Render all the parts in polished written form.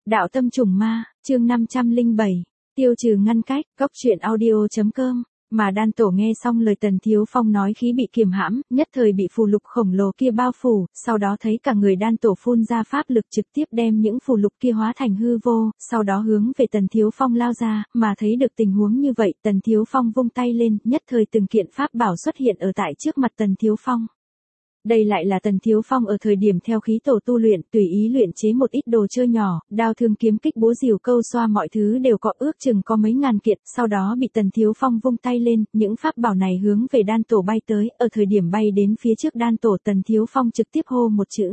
Đạo tâm trùng ma, chương 507, tiêu trừ ngăn cách, góc truyện audio.com. Mà Đan Tổ nghe xong lời Tần Thiếu Phong nói khí bị kiềm hãm, nhất thời bị phù lục khổng lồ kia bao phủ, sau đó thấy cả người Đan Tổ phun ra pháp lực trực tiếp đem những phù lục kia hóa thành hư vô, sau đó hướng về Tần Thiếu Phong lao ra, mà thấy được tình huống như vậy, Tần Thiếu Phong vung tay lên, nhất thời từng kiện pháp bảo xuất hiện ở tại trước mặt Tần Thiếu Phong. Đây lại là Tần Thiếu Phong ở thời điểm theo khí tổ tu luyện, tùy ý luyện chế một ít đồ chơi nhỏ, đao thương kiếm kích búa rìu câu xoa mọi thứ đều có ước chừng có mấy ngàn kiện, sau đó bị Tần Thiếu Phong vung tay lên, những pháp bảo này hướng về Đan Tổ bay tới, ở thời điểm bay đến phía trước Đan Tổ Tần Thiếu Phong trực tiếp hô một chữ.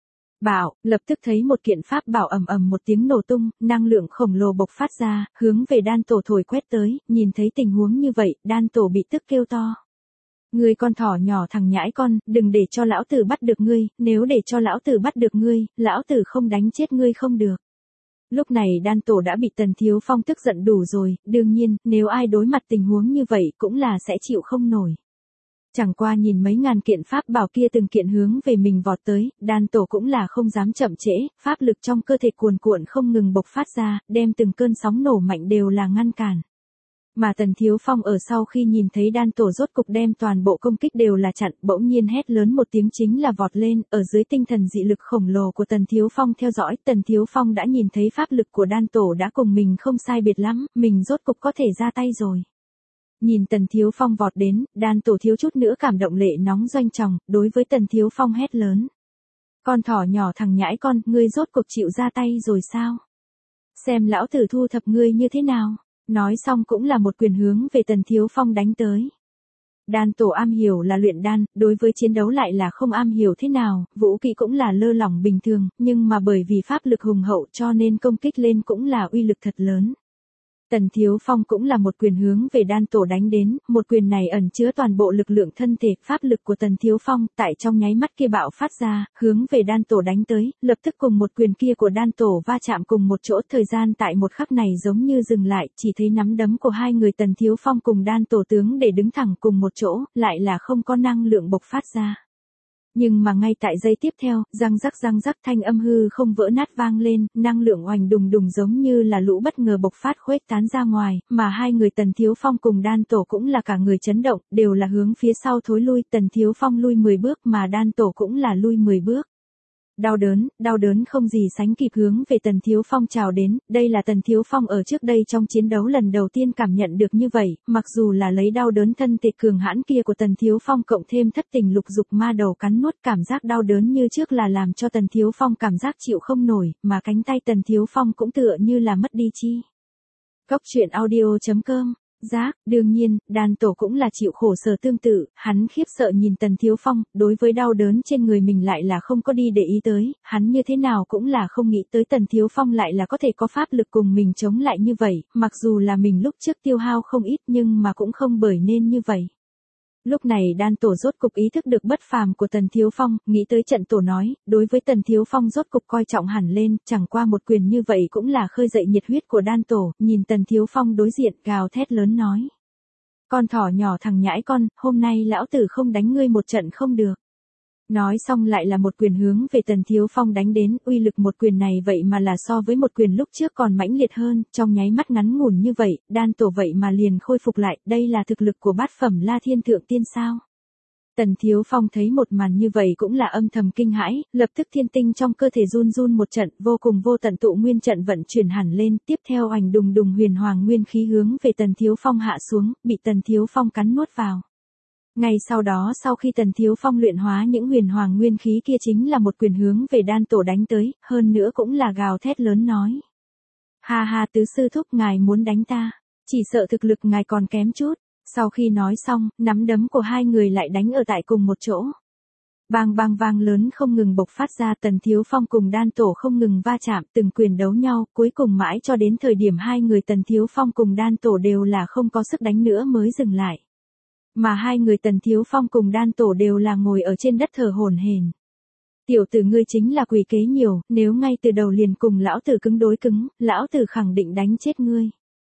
Bảo, lập tức thấy một kiện pháp bảo ầm ầm một tiếng nổ tung, năng lượng khổng lồ bộc phát ra, hướng về Đan Tổ thổi quét tới, nhìn thấy tình huống như vậy, Đan Tổ bị tức kêu to. Ngươi con thỏ nhỏ thằng nhãi con, đừng để cho lão tử bắt được ngươi, nếu để cho lão tử bắt được ngươi, lão tử không đánh chết ngươi không được. Lúc này Đan Tổ đã bị Tần Thiếu Phong tức giận đủ rồi, đương nhiên, nếu ai đối mặt tình huống như vậy cũng là sẽ chịu không nổi. Chẳng qua nhìn mấy ngàn kiện pháp bảo kia từng kiện hướng về mình vọt tới, Đan Tổ cũng là không dám chậm trễ, pháp lực trong cơ thể cuồn cuộn không ngừng bộc phát ra, đem từng cơn sóng nổ mạnh đều là ngăn cản. Mà Tần Thiếu Phong ở sau khi nhìn thấy Đan Tổ rốt cục đem toàn bộ công kích đều là chặn, bỗng nhiên hét lớn một tiếng chính là vọt lên, ở dưới tinh thần dị lực khổng lồ của Tần Thiếu Phong theo dõi, Tần Thiếu Phong đã nhìn thấy pháp lực của Đan Tổ đã cùng mình không sai biệt lắm, mình rốt cục có thể ra tay rồi. Nhìn Tần Thiếu Phong vọt đến, Đan Tổ thiếu chút nữa cảm động lệ nóng doanh tròng, đối với Tần Thiếu Phong hét lớn. Con thỏ nhỏ thằng nhãi con, ngươi rốt cục chịu ra tay rồi sao? Xem lão tử thu thập ngươi như thế nào? Nói xong cũng là một quyền hướng về Tần Thiếu Phong đánh tới. Đan Tổ am hiểu là luyện đan, đối với chiến đấu lại là không am hiểu thế nào, vũ kỹ cũng là lơ lỏng bình thường, nhưng mà bởi vì pháp lực hùng hậu cho nên công kích lên cũng là uy lực thật lớn. Tần Thiếu Phong cũng là một quyền hướng về Đan Tổ đánh đến, một quyền này ẩn chứa toàn bộ lực lượng thân thể, pháp lực của Tần Thiếu Phong, tại trong nháy mắt kia bạo phát ra, hướng về Đan Tổ đánh tới, lập tức cùng một quyền kia của Đan Tổ va chạm cùng một chỗ, thời gian tại một khắc này giống như dừng lại, chỉ thấy nắm đấm của hai người Tần Thiếu Phong cùng Đan Tổ tướng để đứng thẳng cùng một chỗ, lại là không có năng lượng bộc phát ra. Nhưng mà ngay tại giây tiếp theo, răng rắc thanh âm hư không vỡ nát vang lên, năng lượng oanh đùng đùng giống như là lũ bất ngờ bộc phát khuếch tán ra ngoài, mà hai người Tần Thiếu Phong cùng Đan Tổ cũng là cả người chấn động, đều là hướng phía sau thối lui, Tần Thiếu Phong lui 10 bước mà Đan Tổ cũng là lui 10 bước. Đau đớn không gì sánh kịp hướng về Tần Thiếu Phong trào đến, đây là Tần Thiếu Phong ở trước đây trong chiến đấu lần đầu tiên cảm nhận được như vậy, mặc dù là lấy đau đớn thân thể cường hãn kia của Tần Thiếu Phong cộng thêm thất tình lục dục ma đầu cắn nuốt, cảm giác đau đớn như trước là làm cho Tần Thiếu Phong cảm giác chịu không nổi, mà cánh tay Tần Thiếu Phong cũng tựa như là mất đi chi. Góc truyện audio.com. Đương nhiên, Đan Tổ cũng là chịu khổ sở tương tự, hắn khiếp sợ nhìn Tần Thiếu Phong, đối với đau đớn trên người mình lại là không có đi để ý tới, hắn như thế nào cũng là không nghĩ tới Tần Thiếu Phong lại là có thể có pháp lực cùng mình chống lại như vậy, mặc dù là mình lúc trước tiêu hao không ít nhưng mà cũng không bởi nên như vậy. Lúc này Đan Tổ rốt cục ý thức được bất phàm của Tần Thiếu Phong, nghĩ tới trận tổ nói, đối với Tần Thiếu Phong rốt cục coi trọng hẳn lên, chẳng qua một quyền như vậy cũng là khơi dậy nhiệt huyết của Đan Tổ, nhìn Tần Thiếu Phong đối diện gào thét lớn nói. Con thỏ nhỏ thằng nhãi con, hôm nay lão tử không đánh ngươi một trận không được. Nói xong lại là một quyền hướng về Tần Thiếu Phong đánh đến, uy lực một quyền này vậy mà là so với một quyền lúc trước còn mãnh liệt hơn, trong nháy mắt ngắn ngủn như vậy, Đan Tổ vậy mà liền khôi phục lại, đây là thực lực của bát phẩm La Thiên Thượng Tiên sao? Tần Thiếu Phong thấy một màn như vậy cũng là âm thầm kinh hãi, lập tức thiên tinh trong cơ thể run run một trận, vô cùng vô tận tụ nguyên trận vận chuyển hẳn lên, tiếp theo oanh đùng đùng huyền hoàng nguyên khí hướng về Tần Thiếu Phong hạ xuống, bị Tần Thiếu Phong cắn nuốt vào. Ngay sau đó sau khi Tần Thiếu Phong luyện hóa những huyền hoàng nguyên khí kia chính là một quyền hướng về Đan Tổ đánh tới, hơn nữa cũng là gào thét lớn nói. Ha ha tứ sư thúc ngài muốn đánh ta, chỉ sợ thực lực ngài còn kém chút. Sau khi nói xong, nắm đấm của hai người lại đánh ở tại cùng một chỗ. Bang bang vang lớn không ngừng bộc phát ra, Tần Thiếu Phong cùng Đan Tổ không ngừng va chạm, từng quyền đấu nhau, cuối cùng mãi cho đến thời điểm hai người Tần Thiếu Phong cùng Đan Tổ đều là không có sức đánh nữa mới dừng lại. Mà hai người Tần Thiếu Phong cùng Đan Tổ đều là ngồi ở trên đất thở hổn hển. Tiểu tử ngươi chính là quỷ kế nhiều, nếu ngay từ đầu liền cùng lão tử cứng đối cứng, lão tử khẳng định đánh chết ngươi.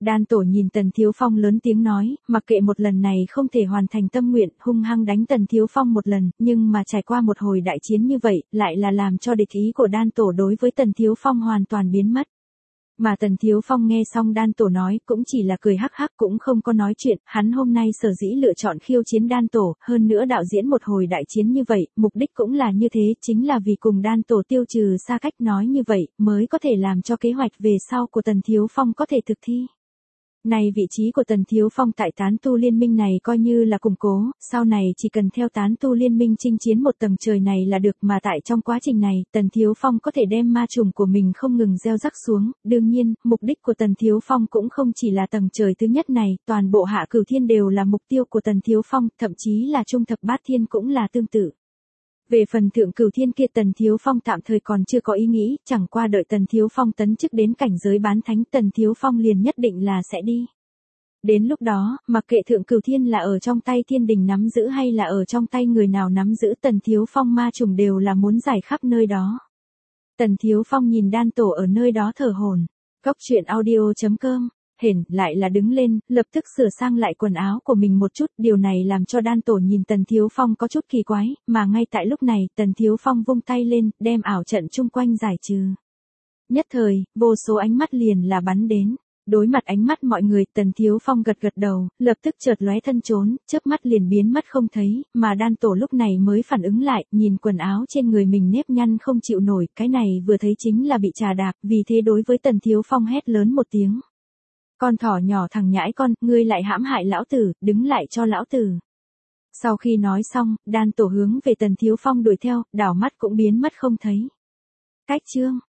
Đan Tổ nhìn Tần Thiếu Phong lớn tiếng nói, mặc kệ một lần này không thể hoàn thành tâm nguyện, hung hăng đánh Tần Thiếu Phong một lần, nhưng mà trải qua một hồi đại chiến như vậy, lại là làm cho địch ý của Đan Tổ đối với Tần Thiếu Phong hoàn toàn biến mất. Mà Tần Thiếu Phong nghe xong Đan Tổ nói, cũng chỉ là cười hắc hắc, cũng không có nói chuyện, hắn hôm nay sở dĩ lựa chọn khiêu chiến Đan Tổ, hơn nữa đạo diễn một hồi đại chiến như vậy, mục đích cũng là như thế, chính là vì cùng Đan Tổ tiêu trừ xa cách, nói như vậy, mới có thể làm cho kế hoạch về sau của Tần Thiếu Phong có thể thực thi. Này vị trí của Tần Thiếu Phong tại tán tu liên minh này coi như là củng cố, sau này chỉ cần theo tán tu liên minh chinh chiến một tầng trời này là được, mà tại trong quá trình này, Tần Thiếu Phong có thể đem ma trùng của mình không ngừng gieo rắc xuống, đương nhiên, mục đích của Tần Thiếu Phong cũng không chỉ là tầng trời thứ nhất này, toàn bộ hạ cửu thiên đều là mục tiêu của Tần Thiếu Phong, thậm chí là trung thập bát thiên cũng là tương tự. Về phần thượng cửu thiên kia Tần Thiếu Phong tạm thời còn chưa có ý nghĩ, chẳng qua đợi Tần Thiếu Phong tấn chức đến cảnh giới bán thánh Tần Thiếu Phong liền nhất định là sẽ đi. Đến lúc đó, mặc kệ thượng cửu thiên là ở trong tay thiên đình nắm giữ hay là ở trong tay người nào nắm giữ, Tần Thiếu Phong ma trùng đều là muốn giải khắp nơi đó. Tần Thiếu Phong nhìn Đan Tổ ở nơi đó thở hổn. Cốc truyện audio.com Hển lại là đứng lên, lập tức sửa sang lại quần áo của mình một chút, điều này làm cho Đan Tổ nhìn Tần Thiếu Phong có chút kỳ quái, mà ngay tại lúc này, Tần Thiếu Phong vung tay lên, đem ảo trận chung quanh giải trừ. Nhất thời, vô số ánh mắt liền là bắn đến. Đối mặt ánh mắt mọi người, Tần Thiếu Phong gật gật đầu, lập tức chợt lóe thân trốn, chớp mắt liền biến mất không thấy, mà Đan Tổ lúc này mới phản ứng lại, nhìn quần áo trên người mình nếp nhăn không chịu nổi, cái này vừa thấy chính là bị trà đạp, vì thế đối với Tần Thiếu Phong hét lớn một tiếng. Con thỏ nhỏ thằng nhãi con, ngươi lại hãm hại lão tử, đứng lại cho lão tử. Sau khi nói xong, Đan Tổ hướng về Tần Thiếu Phong đuổi theo, đảo mắt cũng biến mất không thấy. Cách chương